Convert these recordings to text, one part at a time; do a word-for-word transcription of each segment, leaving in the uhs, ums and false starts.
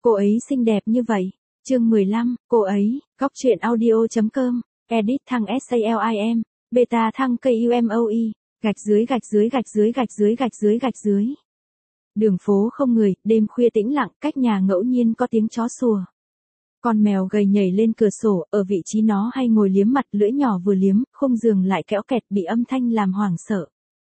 Cô ấy xinh đẹp như vậy. Chương mười lăm, cô ấy, góc truyện audio.com, edit thăng SALIM, beta thăng KUMOE, gạch dưới gạch dưới gạch dưới gạch dưới gạch dưới gạch dưới. Đường phố không người, đêm khuya tĩnh lặng, cách nhà ngẫu nhiên có tiếng chó sủa. Con mèo gầy nhảy lên cửa sổ, ở vị trí nó hay ngồi liếm mặt, lưỡi nhỏ vừa liếm, khung giường lại kéo kẹt bị âm thanh làm hoảng sợ.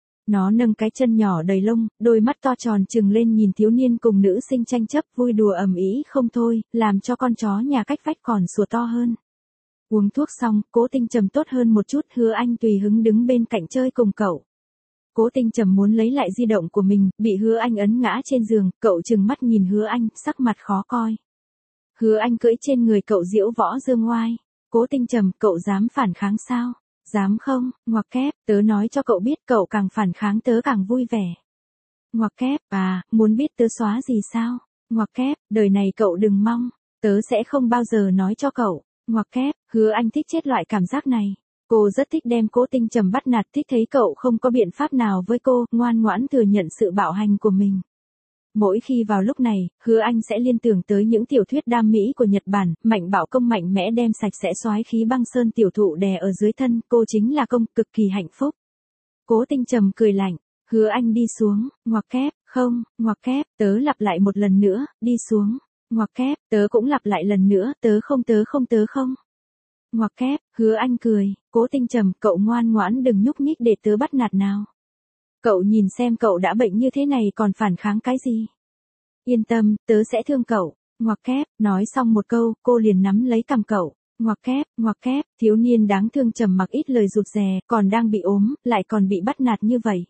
Nó nâng cái chân nhỏ đầy lông, đôi mắt to tròn trừng lên nhìn thiếu niên cùng nữ sinh tranh chấp vui đùa ầm ĩ không thôi, làm cho con chó nhà cách vách còn sủa to hơn. Uống thuốc xong, Cố Tinh Trầm tốt hơn một chút, Hứa Anh tùy hứng đứng bên cạnh chơi cùng cậu. Cố Tinh Trầm muốn lấy lại di động của mình, bị Hứa Anh ấn ngã trên giường, cậu trừng mắt nhìn Hứa Anh, sắc mặt khó coi. Hứa Anh cưỡi trên người cậu diễu võ dương oai. Cố Tinh Trầm, cậu dám phản kháng sao? Dám không? Ngoặc kép, tớ nói cho cậu biết cậu càng phản kháng tớ càng vui vẻ. Ngoặc kép, à, muốn biết tớ xóa gì sao? Ngoặc kép, đời này cậu đừng mong, tớ sẽ không bao giờ nói cho cậu. Ngoặc kép, Hứa Anh thích chết loại cảm giác này. Cô rất thích đem Cố Tinh Trầm bắt nạt, thích thấy cậu không có biện pháp nào với cô, ngoan ngoãn thừa nhận sự bạo hành của mình. Mỗi khi vào lúc này, Hứa Anh sẽ liên tưởng tới những tiểu thuyết đam mỹ của Nhật Bản, mạnh bạo công mạnh mẽ đem sạch sẽ soái khí băng sơn tiểu thụ đè ở dưới thân, cô chính là công, cực kỳ hạnh phúc. Cố Tinh Trầm cười lạnh, Hứa Anh đi xuống, ngoặc kép, không, ngoặc kép, tớ lặp lại một lần nữa, đi xuống, ngoặc kép, tớ cũng lặp lại lần nữa, tớ không tớ không tớ không. Ngoặc kép, Hứa Anh cười, Cố Tinh Trầm, cậu ngoan ngoãn đừng nhúc nhích để tớ bắt nạt nào. Cậu nhìn xem cậu đã bệnh như thế này còn phản kháng cái gì? Yên tâm, tớ sẽ thương cậu. Ngoặc kép, nói xong một câu, cô liền nắm lấy cằm cậu. Ngoặc kép, ngoặc kép, thiếu niên đáng thương trầm mặc ít lời rụt rè, còn đang bị ốm, lại còn bị bắt nạt như vậy.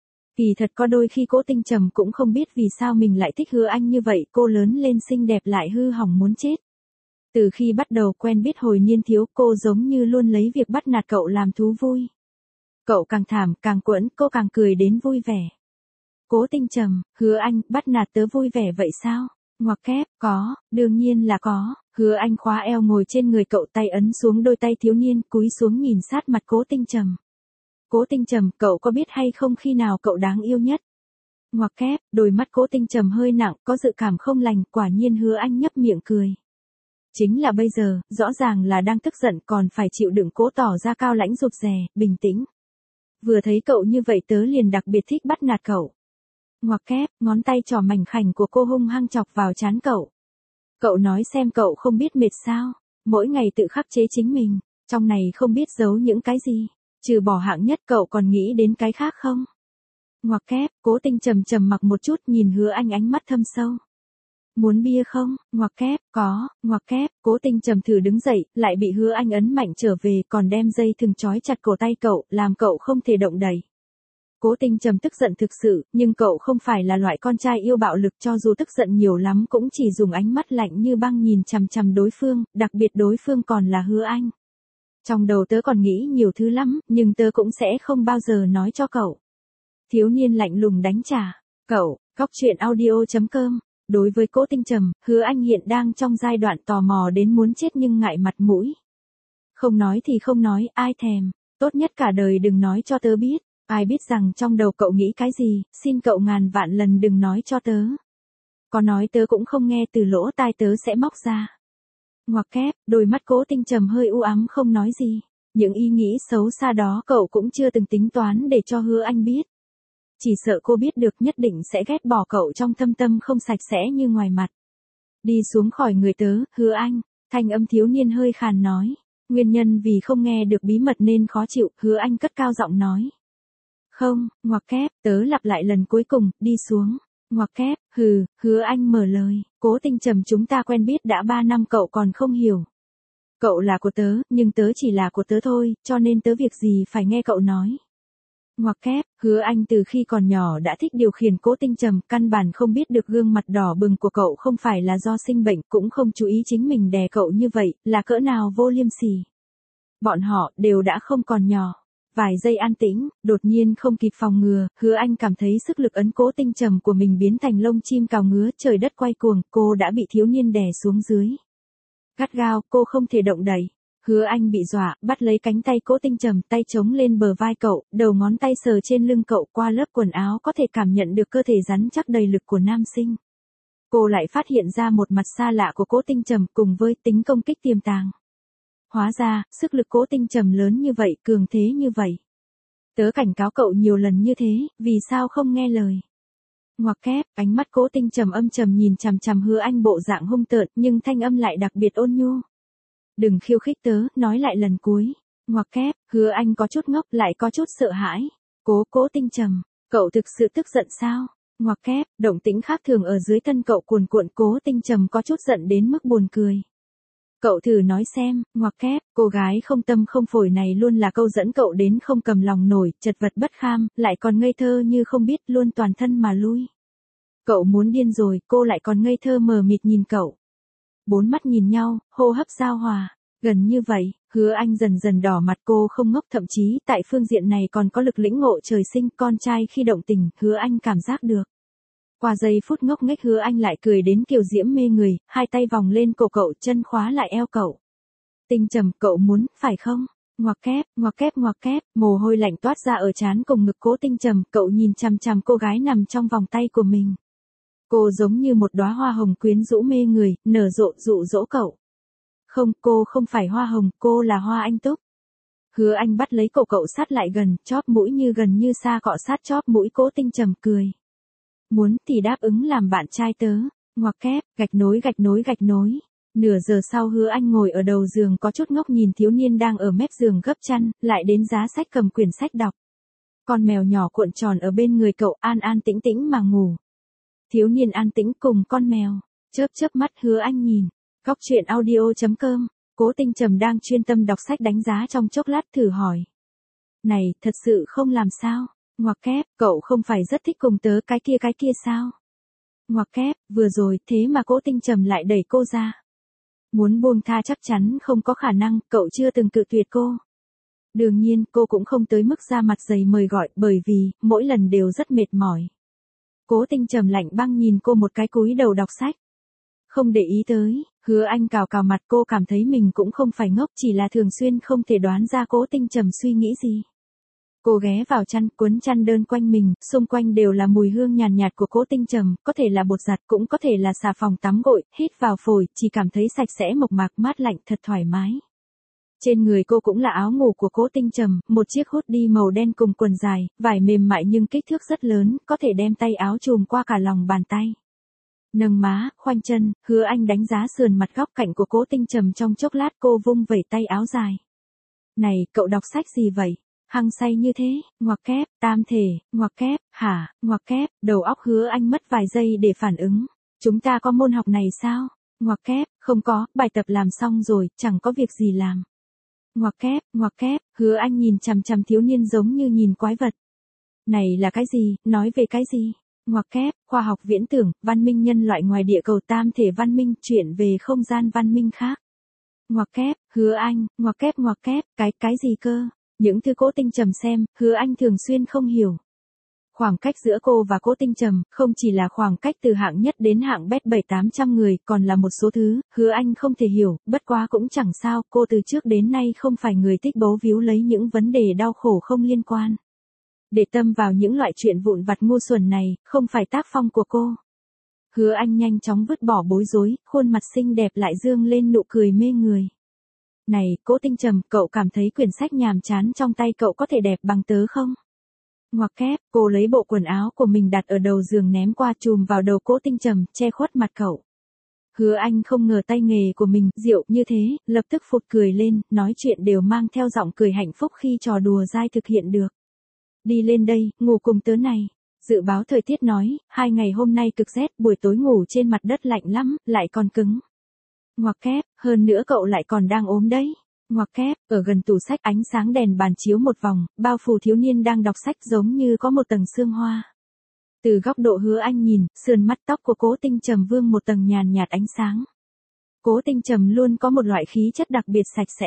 Kỳ thật có đôi khi Cố Tinh Trầm cũng không biết vì sao mình lại thích Hứa Anh như vậy, cô lớn lên xinh đẹp lại hư hỏng muốn chết. Từ khi bắt đầu quen biết hồi niên thiếu, cô giống như luôn lấy việc bắt nạt cậu làm thú vui. Cậu càng thảm, càng quẫn, cô càng cười đến vui vẻ. Cố Tinh Trầm, Hứa Anh, bắt nạt tớ vui vẻ vậy sao? Ngoặc kép, có, đương nhiên là có. Hứa Anh khóa eo ngồi trên người cậu, tay ấn xuống đôi tay thiếu niên, cúi xuống nhìn sát mặt Cố Tinh Trầm. Cố Tinh Trầm, cậu có biết hay không khi nào cậu đáng yêu nhất? Ngoặc kép, đôi mắt Cố Tinh Trầm hơi nặng, có dự cảm không lành, quả nhiên Hứa Anh nhấp miệng cười. Chính là bây giờ, rõ ràng là đang tức giận còn phải chịu đựng cố tỏ ra cao lãnh rụt rè, bình tĩnh. Vừa thấy cậu như vậy tớ liền đặc biệt thích bắt nạt cậu. Ngoặc kép, ngón tay trỏ mảnh khảnh của cô hung hăng chọc vào trán cậu. Cậu nói xem cậu không biết mệt sao, mỗi ngày tự khắc chế chính mình, trong này không biết giấu những cái gì, trừ bỏ hạng nhất cậu còn nghĩ đến cái khác không? Ngoặc kép, Cố Tinh Trầm trầm mặc một chút nhìn Hứa Anh ánh mắt thâm sâu. Muốn bia không? Ngoặc kép, có, ngoặc kép, Cố Tinh Trầm thử đứng dậy, lại bị Hứa Anh ấn mạnh trở về, còn đem dây thừng trói chặt cổ tay cậu, làm cậu không thể động đậy. Cố Tinh Trầm tức giận thực sự, nhưng cậu không phải là loại con trai yêu bạo lực, cho dù tức giận nhiều lắm cũng chỉ dùng ánh mắt lạnh như băng nhìn chằm chằm đối phương, đặc biệt đối phương còn là Hứa Anh. Trong đầu tớ còn nghĩ nhiều thứ lắm, nhưng tớ cũng sẽ không bao giờ nói cho cậu. Thiếu niên lạnh lùng đánh trả. Cậu, góc truyện audio.com. Đối với Cố Tinh Trầm, Hứa Anh hiện đang trong giai đoạn tò mò đến muốn chết nhưng ngại mặt mũi. Không nói thì không nói, ai thèm, tốt nhất cả đời đừng nói cho tớ biết, ai biết rằng trong đầu cậu nghĩ cái gì, xin cậu ngàn vạn lần đừng nói cho tớ. Có nói tớ cũng không nghe, từ lỗ tai tớ sẽ móc ra. Ngoặc kép, đôi mắt Cố Tinh Trầm hơi u ám không nói gì, những ý nghĩ xấu xa đó cậu cũng chưa từng tính toán để cho Hứa Anh biết. Chỉ sợ cô biết được nhất định sẽ ghét bỏ cậu trong thâm tâm không sạch sẽ như ngoài mặt. Đi xuống khỏi người tớ, Hứa Anh, thanh âm thiếu niên hơi khàn nói. Nguyên nhân vì không nghe được bí mật nên khó chịu, Hứa Anh cất cao giọng nói. Không, ngoặc kép, tớ lặp lại lần cuối cùng, đi xuống. Ngoặc kép, hừ, Hứa Anh mở lời, Cố Tinh Trầm, chúng ta quen biết đã ba năm cậu còn không hiểu. Cậu là của tớ, nhưng tớ chỉ là của tớ thôi, cho nên tớ việc gì phải nghe cậu nói. Ngoặc kép, Hứa Anh từ khi còn nhỏ đã thích điều khiển Cố Tinh Trầm, căn bản không biết được gương mặt đỏ bừng của cậu không phải là do sinh bệnh, cũng không chú ý chính mình đè cậu như vậy, là cỡ nào vô liêm sỉ. Bọn họ đều đã không còn nhỏ. Vài giây an tĩnh, đột nhiên không kịp phòng ngừa, Hứa Anh cảm thấy sức lực ấn Cố Tinh Trầm của mình biến thành lông chim cào ngứa, trời đất quay cuồng, cô đã bị thiếu niên đè xuống dưới. Gắt gao, cô không thể động đậy. Hứa Anh bị dọa, bắt lấy cánh tay Cố Tinh Trầm, tay chống lên bờ vai cậu, đầu ngón tay sờ trên lưng cậu, qua lớp quần áo có thể cảm nhận được cơ thể rắn chắc đầy lực của nam sinh. cô lại phát hiện ra một mặt xa lạ của Cố Tinh Trầm cùng với tính công kích tiềm tàng. Hóa ra, sức lực Cố Tinh Trầm lớn như vậy, cường thế như vậy. Tớ cảnh cáo cậu nhiều lần như thế, vì sao không nghe lời? Ngoặc kép, ánh mắt Cố Tinh Trầm âm trầm nhìn chằm chằm Hứa Anh bộ dạng hung tợn, nhưng thanh âm lại đặc biệt ôn nhu. Đừng khiêu khích tớ, nói lại lần cuối. Ngoặc kép, Hứa Anh có chút ngốc lại có chút sợ hãi. Cố Cố Tinh Trầm, cậu thực sự tức giận sao? Ngoặc kép, động tĩnh khác thường ở dưới thân cậu cuồn cuộn. Cố Tinh Trầm có chút giận đến mức buồn cười. Cậu thử nói xem, ngoặc kép, cô gái không tâm không phổi này luôn là câu dẫn cậu đến không cầm lòng nổi, chật vật bất kham, lại còn ngây thơ như không biết, luôn toàn thân mà lui. Cậu muốn điên rồi, cô lại còn ngây thơ mờ mịt nhìn cậu. Bốn mắt nhìn nhau, hô hấp giao hòa, gần như vậy, Hứa Anh dần dần đỏ mặt. Cô không ngốc, thậm chí tại phương diện này còn có lực lĩnh ngộ trời sinh. Con trai khi động tình, Hứa Anh cảm giác được. Qua giây phút ngốc nghếch, Hứa Anh lại cười đến kiều diễm mê người, hai tay vòng lên cổ cậu, chân khóa lại eo cậu. Tinh Trầm, cậu muốn, phải không? Ngoặc kép, ngoặc kép, ngoặc kép, mồ hôi lạnh toát ra ở trán cùng ngực Cố Tinh Trầm, cậu nhìn chằm chằm cô gái nằm trong vòng tay của mình. Cô giống như một đóa hoa hồng quyến rũ mê người, nở rộ dụ dỗ cậu. Không, cô không phải hoa hồng, cô là hoa anh túc. Hứa Anh bắt lấy cổ cậu sát lại gần, chóp mũi như gần như xa cọ sát chóp mũi Cố Tinh Trầm, cười. Muốn thì đáp ứng làm bạn trai tớ. Ngoặc kép, gạch nối gạch nối gạch nối. Nửa giờ sau, Hứa Anh ngồi ở đầu giường có chút ngốc nhìn thiếu niên đang ở mép giường gấp chăn, lại đến giá sách cầm quyển sách đọc. Con mèo nhỏ cuộn tròn ở bên người cậu, an an tĩnh tĩnh mà ngủ. Thiếu niên an tĩnh cùng con mèo, chớp chớp mắt. Hứa Anh nhìn. Góc truyện audio chấm com. Cố Tinh Trầm đang chuyên tâm đọc sách đánh giá trong chốc lát thử hỏi. Này, thật sự không làm sao? Ngoặc kép, cậu không phải rất thích cùng tớ cái kia cái kia sao? Ngoặc kép, vừa rồi, thế mà Cố Tinh Trầm lại đẩy cô ra. Muốn buông tha chắc chắn không có khả năng, cậu chưa từng cự tuyệt cô. Đương nhiên, cô cũng không tới mức ra mặt dày mời gọi, bởi vì, mỗi lần đều rất mệt mỏi. Cố Tinh Trầm lạnh băng nhìn cô một cái, cúi đầu đọc sách. Không để ý tới, Hứa Anh cào cào mặt. Cô cảm thấy mình cũng không phải ngốc, chỉ là thường xuyên không thể đoán ra Cố Tinh Trầm suy nghĩ gì. Cô ghé vào chăn, cuốn chăn đơn quanh mình, xung quanh đều là mùi hương nhàn nhạt, nhạt của Cố Tinh Trầm, có thể là bột giặt, cũng có thể là xà phòng tắm gội, hít vào phổi, chỉ cảm thấy sạch sẽ mộc mạc mát lạnh, thật thoải mái. Trên người cô cũng là áo ngủ của Cố Tinh Trầm, một chiếc hoodie màu đen cùng quần dài, vải mềm mại nhưng kích thước rất lớn, có thể đem tay áo trùm qua cả lòng bàn tay. Nâng má, khoanh chân, Hứa Anh đánh giá sườn mặt góc cạnh của Cố Tinh Trầm trong chốc lát. Cô vung vẩy tay áo dài. Này, cậu đọc sách gì vậy? Hăng say như thế. Ngoặc kép, tam thể, ngoặc kép, hả, ngoặc kép, đầu óc Hứa Anh mất vài giây để phản ứng. Chúng ta có môn học này sao? Ngoặc kép, không có, bài tập làm xong rồi, chẳng có việc gì làm. Ngoặc kép, ngoặc kép, Hứa Anh nhìn chằm chằm thiếu niên giống như nhìn quái vật. Này là cái gì, nói về cái gì? Ngoặc kép, khoa học viễn tưởng, văn minh nhân loại ngoài địa cầu, tam thể văn minh, chuyển về không gian văn minh khác. Ngoặc kép, Hứa Anh, ngoặc kép ngoặc kép, cái, cái gì cơ? Những thứ Cố Tinh Trầm xem, Hứa Anh thường xuyên không hiểu. Khoảng cách giữa cô và Cố Tinh Trầm, không chỉ là khoảng cách từ hạng nhất đến hạng bét bảy tám trăm người, còn là một số thứ, Hứa Anh không thể hiểu, bất quá cũng chẳng sao, cô từ trước đến nay không phải người thích bấu víu lấy những vấn đề đau khổ không liên quan. Để tâm vào những loại chuyện vụn vặt ngu xuẩn này, không phải tác phong của cô. Hứa Anh nhanh chóng vứt bỏ bối rối, khuôn mặt xinh đẹp lại dương lên nụ cười mê người. Này, Cố Tinh Trầm, cậu cảm thấy quyển sách nhàm chán trong tay cậu có thể đẹp bằng tớ không? Ngoặc kép, cô lấy bộ quần áo của mình đặt ở đầu giường ném qua, chùm vào đầu Cố Tinh Trầm, che khuất mặt cậu. Hứa Anh không ngờ tay nghề của mình diệu như thế, lập tức phụt cười lên, nói chuyện đều mang theo giọng cười hạnh phúc khi trò đùa dai thực hiện được. Đi lên đây, ngủ cùng tớ này. Dự báo thời tiết nói, hai ngày hôm nay cực rét, buổi tối ngủ trên mặt đất lạnh lắm, lại còn cứng. Ngoặc kép, hơn nữa cậu lại còn đang ốm đấy. Ngoặc kép, ở gần tủ sách ánh sáng đèn bàn chiếu một vòng, bao phủ thiếu niên đang đọc sách giống như có một tầng sương hoa. Từ góc độ Hứa Anh nhìn, sườn mắt tóc của Cố Tinh Trầm vương một tầng nhàn nhạt ánh sáng. Cố Tinh Trầm luôn có một loại khí chất đặc biệt sạch sẽ.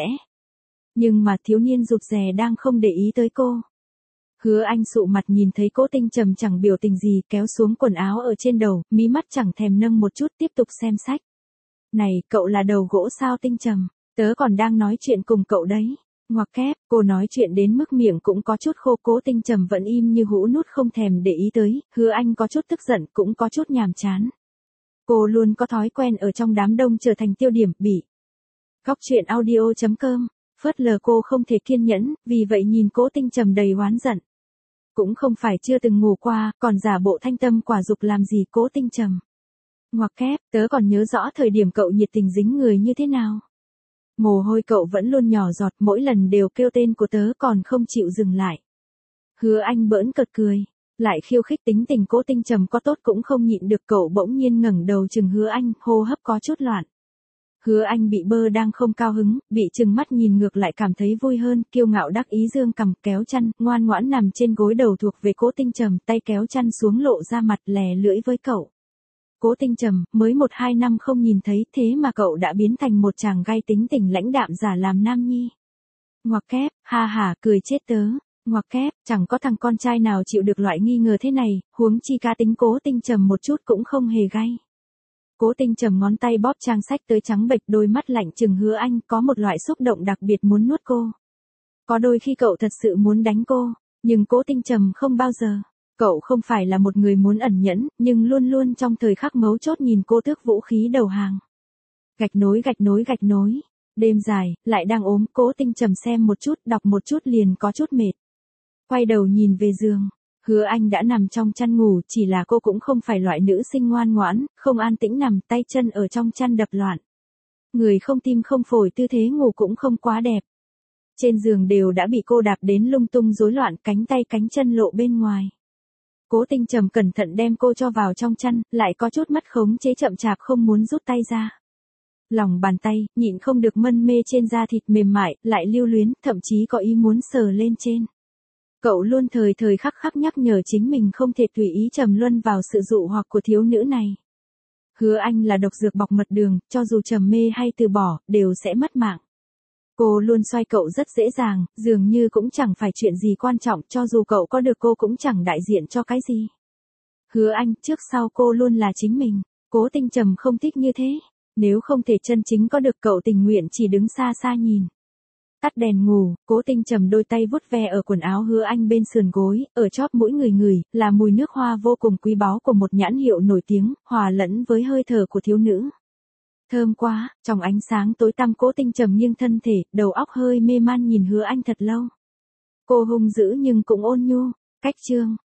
Nhưng mà thiếu niên rụt rè đang không để ý tới cô. Hứa Anh sụ mặt nhìn thấy Cố Tinh Trầm chẳng biểu tình gì, kéo xuống quần áo ở trên đầu, mí mắt chẳng thèm nâng một chút, tiếp tục xem sách. Này, cậu là đầu gỗ sao Tinh Trầm? Tớ còn đang nói chuyện cùng cậu đấy. Ngoặc kép, cô nói chuyện đến mức miệng cũng có chút khô. Cố Tinh Trầm vẫn im như hũ nút không thèm để ý tới. Hứa Anh có chút tức giận, cũng có chút nhàm chán. Cô luôn có thói quen ở trong đám đông trở thành tiêu điểm, bị. Góc truyện audio.com, phớt lờ cô không thể kiên nhẫn, vì vậy nhìn Cố Tinh Trầm đầy oán giận. Cũng không phải chưa từng ngủ qua, còn giả bộ thanh tâm quả dục làm gì Cố Tinh Trầm. Ngoặc kép, tớ còn nhớ rõ thời điểm cậu nhiệt tình dính người như thế nào. Mồ hôi cậu vẫn luôn nhỏ giọt, mỗi lần đều kêu tên của tớ còn không chịu dừng lại. Hứa Anh bỡn cợt cười, lại khiêu khích tính tình Cố Tinh Trầm có tốt cũng không nhịn được, cậu bỗng nhiên ngẩng đầu chừng Hứa Anh, hô hấp có chút loạn. Hứa Anh bị bơ đang không cao hứng, bị trừng mắt nhìn ngược lại cảm thấy vui hơn, kiêu ngạo đắc ý dương cằm, kéo chăn, ngoan ngoãn nằm trên gối đầu thuộc về Cố Tinh Trầm, tay kéo chăn xuống lộ ra mặt lè lưỡi với cậu. Cố Tinh Trầm, mới một hai năm không nhìn thấy, thế mà cậu đã biến thành một chàng gai tính tình lãnh đạm giả làm nam nhi. Ngoặc kép, ha ha, cười chết tớ. Ngoặc kép, chẳng có thằng con trai nào chịu được loại nghi ngờ thế này, huống chi cá tính Cố Tinh Trầm một chút cũng không hề gay. Cố Tinh Trầm ngón tay bóp trang sách tới trắng bệch, đôi mắt lạnh chừng Hứa Anh, có một loại xúc động đặc biệt muốn nuốt cô. Có đôi khi cậu thật sự muốn đánh cô, nhưng Cố Tinh Trầm không bao giờ. Cậu không phải là một người muốn ẩn nhẫn, nhưng luôn luôn trong thời khắc mấu chốt nhìn cô tước vũ khí đầu hàng. Gạch nối gạch nối gạch nối. Đêm dài, lại đang ốm, Cố Tinh Trầm xem một chút, đọc một chút liền có chút mệt. Quay đầu nhìn về giường. Hứa Anh đã nằm trong chăn ngủ, chỉ là cô cũng không phải loại nữ sinh ngoan ngoãn, không an tĩnh nằm, tay chân ở trong chăn đập loạn. Người không tim không phổi, tư thế ngủ cũng không quá đẹp. Trên giường đều đã bị cô đạp đến lung tung rối loạn, cánh tay cánh chân lộ bên ngoài. Cố Tinh Trầm cẩn thận đem cô cho vào trong chăn, lại có chút mắt khống chế chậm chạp không muốn rút tay ra. Lòng bàn tay, nhịn không được mân mê trên da thịt mềm mại, lại lưu luyến, thậm chí có ý muốn sờ lên trên. Cậu luôn thời thời khắc khắc nhắc nhở chính mình không thể tùy ý trầm luân vào sự dụ hoặc của thiếu nữ này. Hứa Anh là độc dược bọc mật đường, cho dù trầm mê hay từ bỏ, đều sẽ mất mạng. Cô luôn xoay cậu rất dễ dàng, dường như cũng chẳng phải chuyện gì quan trọng, cho dù cậu có được cô cũng chẳng đại diện cho cái gì. Hứa Anh, trước sau cô luôn là chính mình. Cố Tinh Trầm không thích như thế. Nếu không thể chân chính có được, cậu tình nguyện chỉ đứng xa xa nhìn. Tắt đèn ngủ, Cố Tinh Trầm đôi tay vuốt ve ở quần áo Hứa Anh bên sườn gối, ở chóp mũi người người, là mùi nước hoa vô cùng quý báu của một nhãn hiệu nổi tiếng, hòa lẫn với hơi thở của thiếu nữ. Thơm quá, trong ánh sáng tối tăm Cố Tinh Trầm nghiêng thân thể, đầu óc hơi mê man nhìn Hứa Anh thật lâu. Cô hung dữ nhưng cũng ôn nhu. Cách chương.